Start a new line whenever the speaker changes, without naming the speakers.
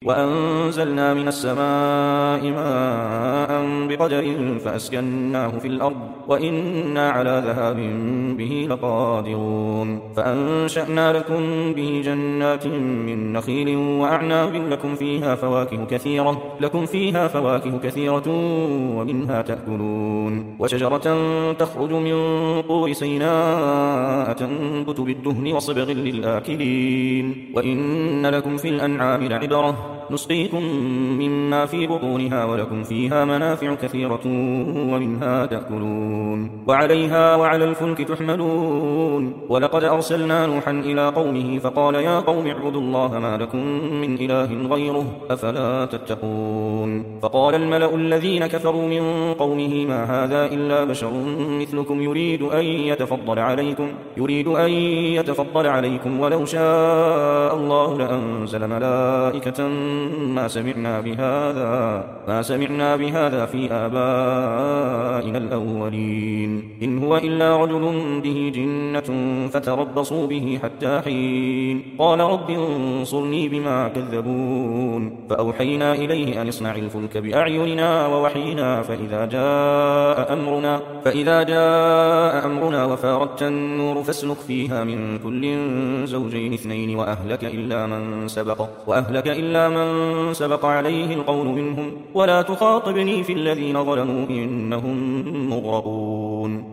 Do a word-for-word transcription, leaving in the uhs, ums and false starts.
وأنزلنا من السماء ماء بقدر فأسكناه في الأرض وإنا على ذهاب به لقادرون فأنشأنا لكم به جنات من نخيل وأعناب لكم فيها فواكه كثيرة لكم فيها فواكه كثيرة ومنها تأكلون وشجرة تخرج من طور سيناء تنبت بالدهن وصبغ للآكلين وإن لكم في الأنعام لعبرة نسقيكم مما في بطونها ولكم فيها منافع كثيرة ومنها تأكلون وعليها وعلى الفلك تحملون ولقد أرسلنا نوحا إلى قومه فقال يا قوم اعبدوا الله ما لكم من إله غيره أفلا تتقون فقال الملأ الذين كفروا من قومه ما هذا إلا بشر مثلكم يريد أن يتفضل عليكم يريد أن يتفضل عليكم ولو شاء الله لأنزل ملائكة ما سمعنا بهذا ما سمعنا بهذا في آبائنا الأولين إن هو إلا رجل به جنة فتربصوا به حتى حين قال رب انصرني بما كذبون فأوحينا إليه أن اصنع الفلك بأعيننا ووحينا فإذا جاء أمرنا فإذا جاء أمرنا وفارت النور فاسلك فيها من كل زوجين اثنين وأهلك إلا من سبق وأهلك إلا من سبق عليه القول منهم ولا تخاطبني في الذين ظلموا إنهم مغرقون